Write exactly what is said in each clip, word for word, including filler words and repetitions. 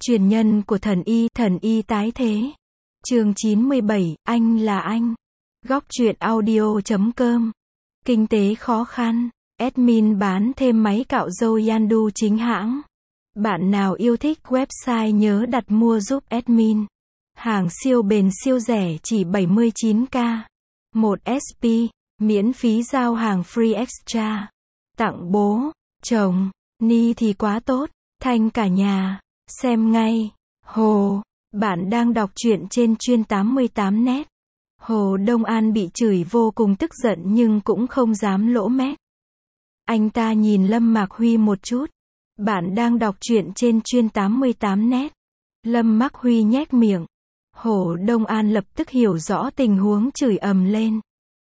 Truyền nhân của thần y, thần y tái thế. Chương chín mươi bảy, anh là anh. Góc truyện audio chấm com. Kinh tế khó khăn. Admin bán thêm máy cạo râu Yandu chính hãng. Bạn nào yêu thích website nhớ đặt mua giúp admin. Hàng siêu bền siêu rẻ chỉ bảy mươi chín k. một ét pê, miễn phí giao hàng free extra. Tặng bố, chồng, ni thì quá tốt, thanh cả nhà. Xem ngay. Hồ, bạn đang đọc truyện trên chuyên tám mươi tám net. Hồ Đông An bị chửi vô cùng tức giận nhưng cũng không dám lỗ mét. Anh ta nhìn Lâm Mạc Huy một chút. Bạn đang đọc truyện trên chuyên tám mươi tám net. Lâm Mạc Huy nhếch miệng. Hồ Đông An lập tức hiểu rõ tình huống chửi ầm lên.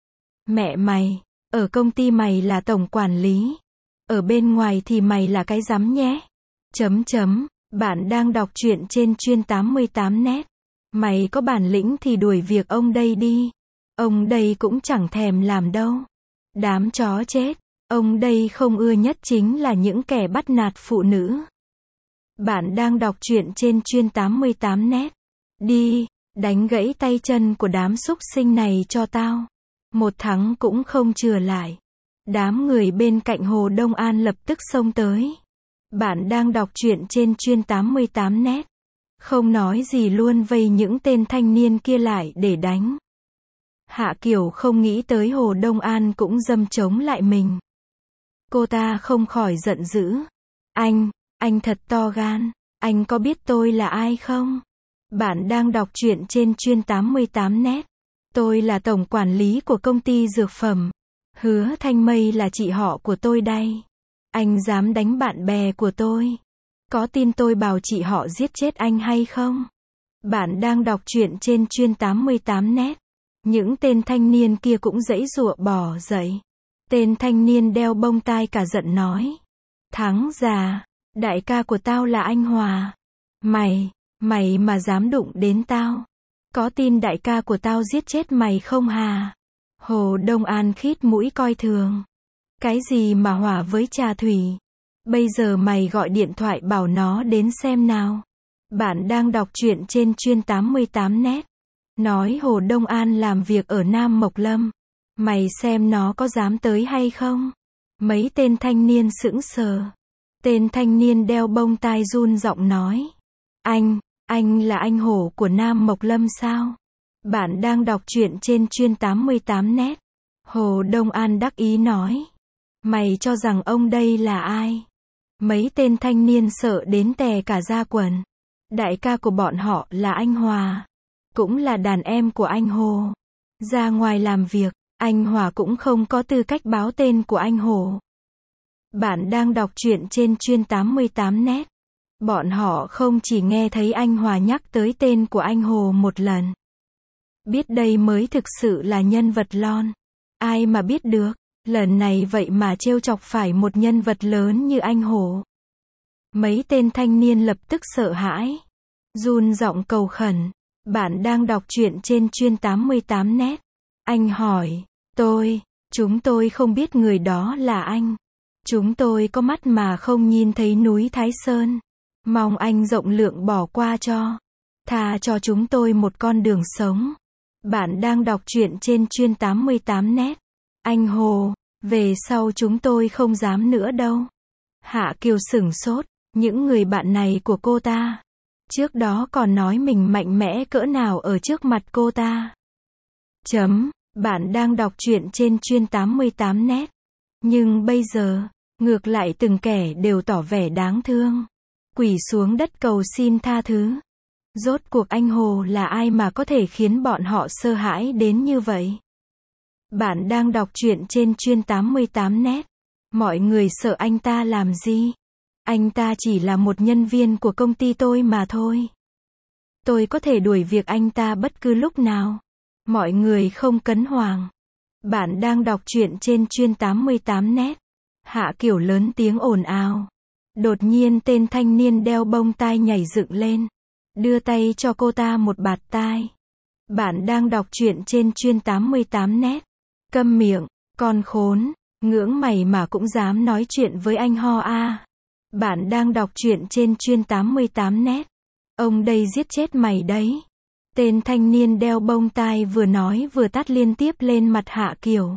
Mẹ mày, ở công ty mày là tổng quản lý. Ở bên ngoài thì mày là cái rắm nhé. Chấm chấm. Bạn đang đọc truyện trên chuyên tám mươi tám net. Mày có bản lĩnh thì đuổi việc ông đây đi. Ông đây cũng chẳng thèm làm đâu. Đám chó chết. Ông đây không ưa nhất chính là những kẻ bắt nạt phụ nữ. Bạn đang đọc truyện trên chuyên tám mươi tám net. Đi, đánh gãy tay chân của đám súc sinh này cho tao. Một thắng cũng không chừa lại. Đám người bên cạnh Hồ Đông An lập tức xông tới. Bạn đang đọc truyện trên chuyên tám mươi tám net. Không nói gì luôn vây những tên thanh niên kia lại để đánh. Hạ Kiều không nghĩ tới Hồ Đông An cũng dâm chống lại mình. Cô ta không khỏi giận dữ. Anh, anh thật to gan. Anh có biết tôi là ai không? Bạn đang đọc truyện trên chuyên tám mươi tám net. Tôi là tổng quản lý của công ty dược phẩm. Hứa Thanh Mây là chị họ của tôi đây. Anh dám đánh bạn bè của tôi. Có tin tôi bảo chị họ giết chết anh hay không? Bạn đang đọc truyện trên chuyên tám mươi tám net. Những tên thanh niên kia cũng giãy giụa bỏ dậy. Tên thanh niên đeo bông tai cả giận nói. Thắng già, đại ca của tao là anh Hòa. Mày, mày mà dám đụng đến tao. Có tin đại ca của tao giết chết mày không hà? Hồ Đông An khít mũi coi thường. Cái gì mà Hòa với trà thủy? Bây giờ mày gọi điện thoại bảo nó đến xem nào. Bạn đang đọc truyện trên chuyên tám mươi tám net. Nói Hồ Đông An làm việc ở Nam Mộc Lâm. Mày xem nó có dám tới hay không? Mấy tên thanh niên sững sờ. Tên thanh niên đeo bông tai run giọng nói. Anh, anh là anh Hổ của Nam Mộc Lâm sao? Bạn đang đọc truyện trên chuyên tám mươi tám net. Hồ Đông An đắc ý nói. Mày cho rằng ông đây là ai? Mấy tên thanh niên sợ đến tè cả da quần. Đại ca của bọn họ là anh Hòa. Cũng là đàn em của anh Hồ. Ra ngoài làm việc, anh Hòa cũng không có tư cách báo tên của anh Hồ. Bạn đang đọc truyện trên chuyên tám mươi tám net. Bọn họ không chỉ nghe thấy anh Hòa nhắc tới tên của anh Hồ một lần. Biết đây mới thực sự là nhân vật lon. Ai mà biết được. Lần này vậy mà trêu chọc phải một nhân vật lớn như anh Hổ. Mấy tên thanh niên lập tức sợ hãi. Run giọng cầu khẩn. Bạn đang đọc truyện trên chuyên tám mươi tám net. Anh hỏi. Tôi, chúng tôi không biết người đó là anh. Chúng tôi có mắt mà không nhìn thấy núi Thái Sơn. Mong anh rộng lượng bỏ qua cho. Tha cho chúng tôi một con đường sống. Bạn đang đọc truyện trên chuyên tám mươi tám net. Anh Hồ, về sau chúng tôi không dám nữa đâu. Hạ Kiều sửng sốt, những người bạn này của cô ta. Trước đó còn nói mình mạnh mẽ cỡ nào ở trước mặt cô ta. Chấm, bạn đang đọc truyện trên chuyên tám mươi tám net. Nhưng bây giờ, ngược lại từng kẻ đều tỏ vẻ đáng thương. Quỳ xuống đất cầu xin tha thứ. Rốt cuộc anh Hồ là ai mà có thể khiến bọn họ sợ hãi đến như vậy? Bạn đang đọc truyện trên chuyên tám mươi tám net. Mọi người sợ anh ta làm gì? Anh ta chỉ là một nhân viên của công ty tôi mà thôi. Tôi có thể đuổi việc anh ta bất cứ lúc nào. Mọi người không cấn hoàng. Bạn đang đọc truyện trên chuyên tám mươi tám net. Hạ Kiều lớn tiếng ồn ào. Đột nhiên tên thanh niên đeo bông tai nhảy dựng lên. Đưa tay cho cô ta một bạt tai. Bạn đang đọc truyện trên chuyên tám mươi tám net. Câm miệng, con khốn, ngưỡng mày mà cũng dám nói chuyện với anh ho a. Bạn đang đọc truyện trên chuyên tám mươi tám net. Ông đây giết chết mày đấy. Tên thanh niên đeo bông tai vừa nói vừa tát liên tiếp lên mặt Hạ Kiều.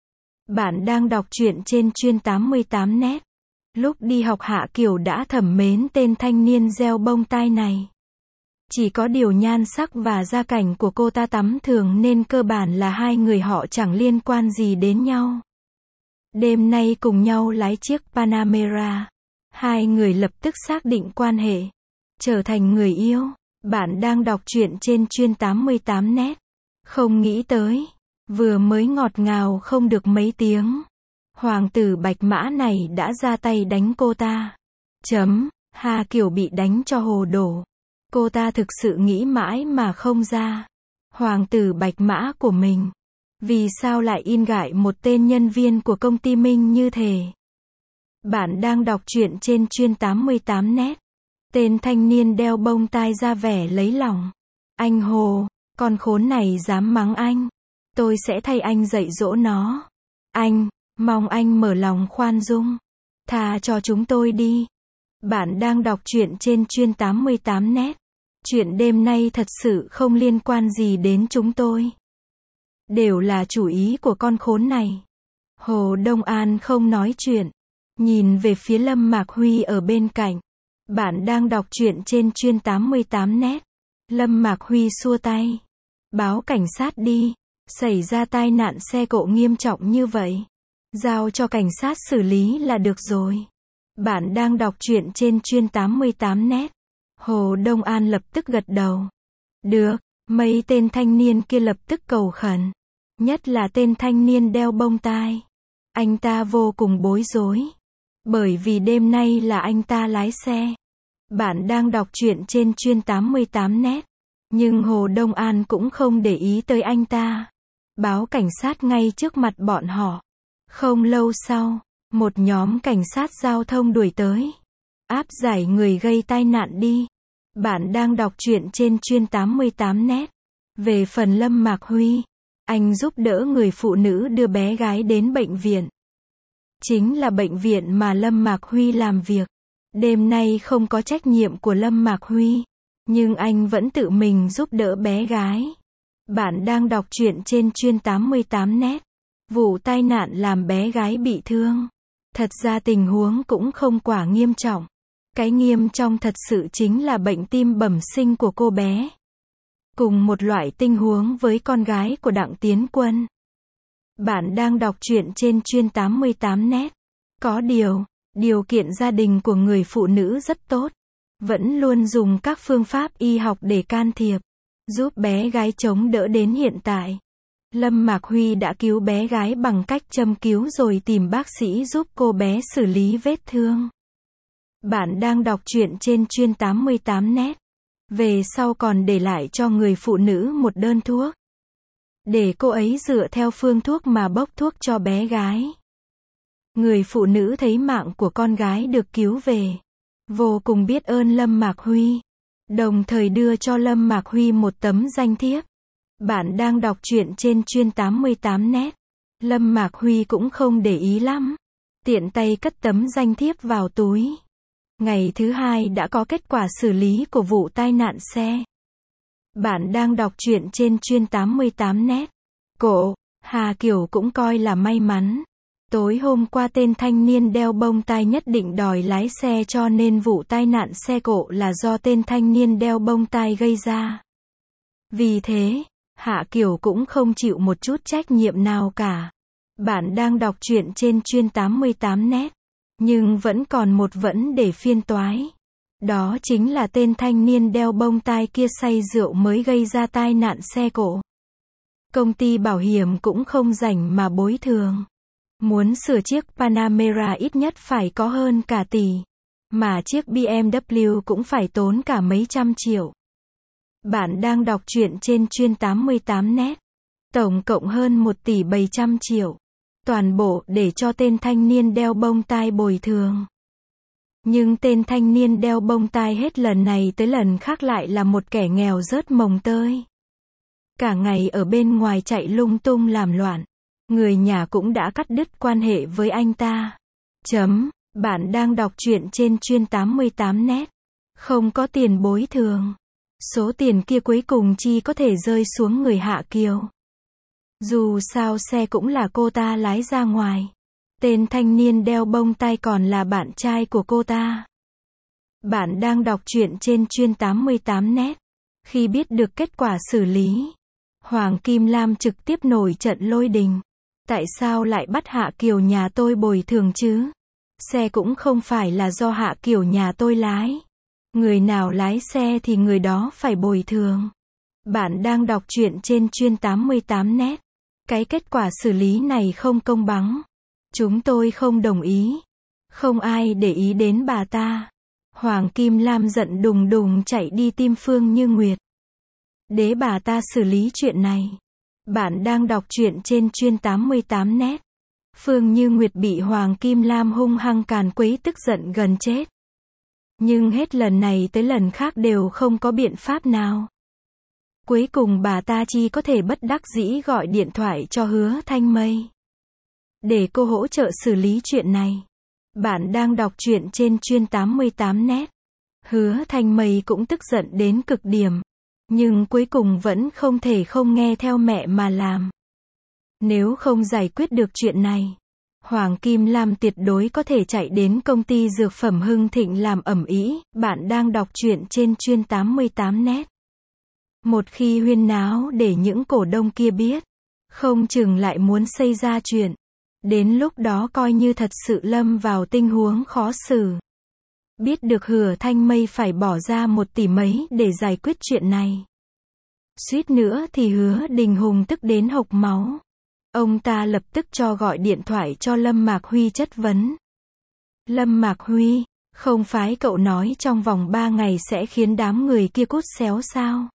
Bạn đang đọc truyện trên chuyên tám mươi tám net. Lúc đi học Hạ Kiều đã thầm mến tên thanh niên đeo bông tai này. Chỉ có điều nhan sắc và gia cảnh của cô ta tầm thường nên cơ bản là hai người họ chẳng liên quan gì đến nhau. Đêm nay cùng nhau lái chiếc Panamera. Hai người lập tức xác định quan hệ. Trở thành người yêu. Bạn đang đọc truyện trên chuyên tám mươi tám net. Không nghĩ tới. Vừa mới ngọt ngào không được mấy tiếng. Hoàng tử Bạch Mã này đã ra tay đánh cô ta. Chấm. Hà Kiều bị đánh cho hồ đồ. Cô ta thực sự nghĩ mãi mà không ra. Hoàng tử Bạch Mã của mình. Vì sao lại in gại một tên nhân viên của công ty Minh như thế? Bạn đang đọc truyện trên chuyên tám mươi tám net. Tên thanh niên đeo bông tai ra vẻ lấy lòng. Anh Hồ, con khốn này dám mắng anh. Tôi sẽ thay anh dạy dỗ nó. Anh, mong anh mở lòng khoan dung. Tha cho chúng tôi đi. Bạn đang đọc truyện trên chuyên tám mươi tám net. Chuyện đêm nay thật sự không liên quan gì đến chúng tôi. Đều là chủ ý của con khốn này. Hồ Đông An không nói chuyện. Nhìn về phía Lâm Mạc Huy ở bên cạnh. Bạn đang đọc truyện trên chuyên tám mươi tám net. Lâm Mạc Huy xua tay. Báo cảnh sát đi. Xảy ra tai nạn xe cộ nghiêm trọng như vậy. Giao cho cảnh sát xử lý là được rồi. Bạn đang đọc truyện trên chuyên tám mươi tám net. Hồ Đông An lập tức gật đầu. Được, mấy tên thanh niên kia lập tức cầu khẩn. Nhất là tên thanh niên đeo bông tai. Anh ta vô cùng bối rối. Bởi vì đêm nay là anh ta lái xe. Bạn đang đọc truyện trên chuyên tám mươi tám net. Nhưng Hồ Đông An cũng không để ý tới anh ta. Báo cảnh sát ngay trước mặt bọn họ. Không lâu sau, một nhóm cảnh sát giao thông đuổi tới. Áp giải người gây tai nạn đi. Bạn đang đọc truyện trên chuyên tám mươi tám net. Về phần Lâm Mạc Huy, anh giúp đỡ người phụ nữ đưa bé gái đến bệnh viện. Chính là bệnh viện mà Lâm Mạc Huy làm việc. Đêm nay không có trách nhiệm của Lâm Mạc Huy. Nhưng anh vẫn tự mình giúp đỡ bé gái. Bạn đang đọc truyện trên chuyên tám mươi tám net. Vụ tai nạn làm bé gái bị thương. Thật ra tình huống cũng không quá nghiêm trọng. Cái nghiêm trọng thật sự chính là bệnh tim bẩm sinh của cô bé. Cùng một loại tình huống với con gái của Đặng Tiến Quân. Bạn đang đọc truyện trên chuyên tám mươi tám net. Có điều, điều kiện gia đình của người phụ nữ rất tốt. Vẫn luôn dùng các phương pháp y học để can thiệp. Giúp bé gái chống đỡ đến hiện tại. Lâm Mạc Huy đã cứu bé gái bằng cách châm cứu rồi tìm bác sĩ giúp cô bé xử lý vết thương. Bạn đang đọc truyện trên chuyên tám mươi tám net. Về sau còn để lại cho người phụ nữ một đơn thuốc. Để cô ấy dựa theo phương thuốc mà bốc thuốc cho bé gái. Người phụ nữ thấy mạng của con gái được cứu về. Vô cùng biết ơn Lâm Mạc Huy. Đồng thời đưa cho Lâm Mạc Huy một tấm danh thiếp. Bạn đang đọc truyện trên chuyên tám mươi tám net. Lâm Mạc Huy cũng không để ý lắm. Tiện tay cất tấm danh thiếp vào túi. Ngày thứ hai đã có kết quả xử lý của vụ tai nạn xe. Bạn đang đọc truyện trên chuyên tám mươi tám net. Cổ, Hà Kiều cũng coi là may mắn. Tối hôm qua tên thanh niên đeo bông tai nhất định đòi lái xe cho nên vụ tai nạn xe cộ là do tên thanh niên đeo bông tai gây ra. Vì thế, Hạ Kiều cũng không chịu một chút trách nhiệm nào cả. Bạn đang đọc truyện trên chuyên tám mươi tám net. Nhưng vẫn còn một vấn đề phiên toái. Đó chính là tên thanh niên đeo bông tai kia say rượu mới gây ra tai nạn xe cộ. Công ty bảo hiểm cũng không rảnh mà bồi thường. Muốn sửa chiếc Panamera ít nhất phải có hơn cả tỷ. Mà chiếc bê em vê cũng phải tốn cả mấy trăm triệu. Bạn đang đọc truyện trên chuyên tám mươi tám net. Tổng cộng hơn một tỷ bảy trăm triệu. Toàn bộ để cho tên thanh niên đeo bông tai bồi thường. Nhưng tên thanh niên đeo bông tai hết lần này tới lần khác lại là một kẻ nghèo rớt mồng tơi. Cả ngày ở bên ngoài chạy lung tung làm loạn. Người nhà cũng đã cắt đứt quan hệ với anh ta. Chấm. Bạn đang đọc truyện trên chuyên tám mươi tám net. Không có tiền bồi thường. Số tiền kia cuối cùng chỉ có thể rơi xuống người Hạ Kiều. Dù sao xe cũng là cô ta lái ra ngoài. Tên thanh niên đeo bông tai còn là bạn trai của cô ta. Bạn đang đọc truyện trên chuyên tám mươi tám net. Khi biết được kết quả xử lý, Hoàng Kim Lam trực tiếp nổi trận lôi đình. Tại sao lại bắt Hạ Kiều nhà tôi bồi thường chứ? Xe cũng không phải là do Hạ Kiều nhà tôi lái. Người nào lái xe thì người đó phải bồi thường. Bạn đang đọc truyện trên chuyên tám mươi tám net. Cái kết quả xử lý này không công bằng. Chúng tôi không đồng ý. Không ai để ý đến bà ta. Hoàng Kim Lam giận đùng đùng chạy đi tìm Phương Như Nguyệt. Để bà ta xử lý chuyện này. Bạn đang đọc truyện trên chuyên tám mươi tám net. Phương Như Nguyệt bị Hoàng Kim Lam hung hăng càn quấy tức giận gần chết. Nhưng hết lần này tới lần khác đều không có biện pháp nào. Cuối cùng bà ta chỉ có thể bất đắc dĩ gọi điện thoại cho Hứa Thanh Mây. Để cô hỗ trợ xử lý chuyện này. Bạn đang đọc truyện trên chuyên tám mươi tám net. Hứa Thanh Mây cũng tức giận đến cực điểm. Nhưng cuối cùng vẫn không thể không nghe theo mẹ mà làm. Nếu không giải quyết được chuyện này, Hoàng Kim Lam tuyệt đối có thể chạy đến công ty dược phẩm Hưng Thịnh làm ầm ĩ. Bạn đang đọc truyện trên chuyên tám mươi tám net. Một khi huyên náo để những cổ đông kia biết, không chừng lại muốn xây ra chuyện. Đến lúc đó coi như thật sự lâm vào tình huống khó xử. Biết được Hứa Thanh Mây phải bỏ ra một tỷ mấy để giải quyết chuyện này. Suýt nữa thì Hứa Đình Hùng tức đến hộc máu. Ông ta lập tức cho gọi điện thoại cho Lâm Mạc Huy chất vấn. Lâm Mạc Huy, không phải cậu nói trong vòng ba ngày sẽ khiến đám người kia cút xéo sao?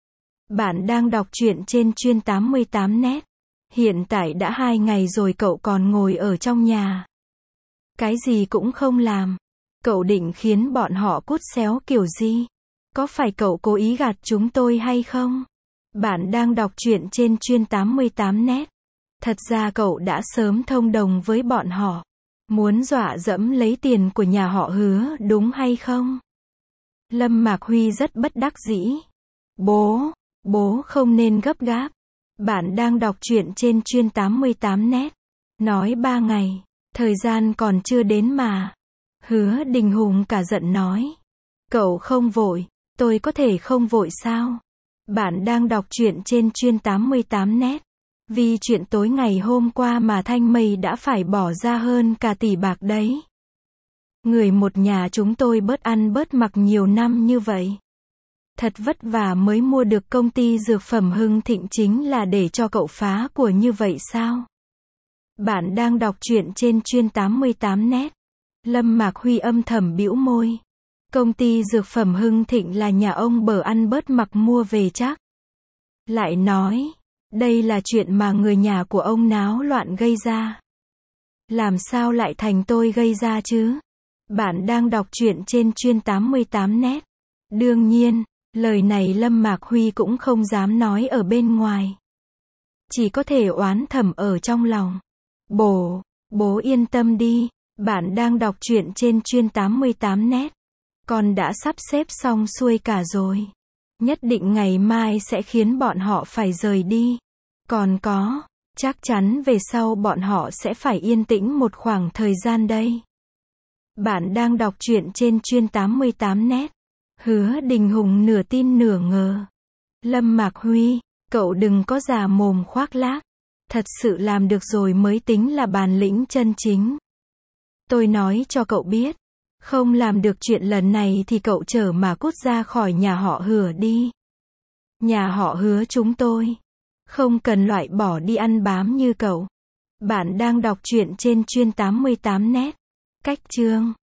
Bạn đang đọc truyện trên chuyên tám mươi tám net. Hiện tại đã hai ngày rồi cậu còn ngồi ở trong nhà. Cái gì cũng không làm. Cậu định khiến bọn họ cút xéo kiểu gì? Có phải cậu cố ý gạt chúng tôi hay không? Bạn đang đọc truyện trên chuyên tám mươi tám net. Thật ra cậu đã sớm thông đồng với bọn họ. Muốn dọa dẫm lấy tiền của nhà họ Hứa đúng hay không? Lâm Mạc Huy rất bất đắc dĩ. Bố, bố không nên gấp gáp. Bạn đang đọc truyện trên chuyên tám mươi tám net. Nói ba ngày, thời gian còn chưa đến mà. Hứa Đình Hùng cả giận nói. Cậu không vội, tôi có thể không vội sao? Bạn đang đọc truyện trên chuyên tám mươi tám net. Vì chuyện tối ngày hôm qua mà Thanh Mây đã phải bỏ ra hơn cả tỷ bạc đấy. Người một nhà chúng tôi bớt ăn bớt mặc nhiều năm như vậy. Thật vất vả mới mua được công ty dược phẩm Hưng Thịnh chính là để cho cậu phá của như vậy sao? Bạn đang đọc truyện trên chuyên tám mươi tám net. Lâm Mạc Huy âm thầm bĩu môi. Công ty dược phẩm Hưng Thịnh là nhà ông bở ăn bớt mặc mua về chắc. Lại nói, đây là chuyện mà người nhà của ông náo loạn gây ra. Làm sao lại thành tôi gây ra chứ? Bạn đang đọc truyện trên chuyên tám mươi tám net. Đương nhiên, lời này Lâm Mạc Huy cũng không dám nói ở bên ngoài. Chỉ có thể oán thầm ở trong lòng. Bố, bố yên tâm đi. Bạn đang đọc truyện trên chuyên tám mươi tám net. Con đã sắp xếp xong xuôi cả rồi. Nhất định ngày mai sẽ khiến bọn họ phải rời đi. Còn có, chắc chắn về sau bọn họ sẽ phải yên tĩnh một khoảng thời gian đây. Bạn đang đọc truyện trên chuyên tám mươi tám net. Hứa Đình Hùng nửa tin nửa ngờ. Lâm Mạc Huy, cậu đừng có già mồm khoác lác. Thật sự làm được rồi mới tính là bản lĩnh chân chính. Tôi nói cho cậu biết. Không làm được chuyện lần này thì cậu trở mà cút ra khỏi nhà họ Hứa đi. Nhà họ Hứa chúng tôi không cần loại bỏ đi ăn bám như cậu. Bạn đang đọc truyện trên chuyên tám mươi tám net. Cách chương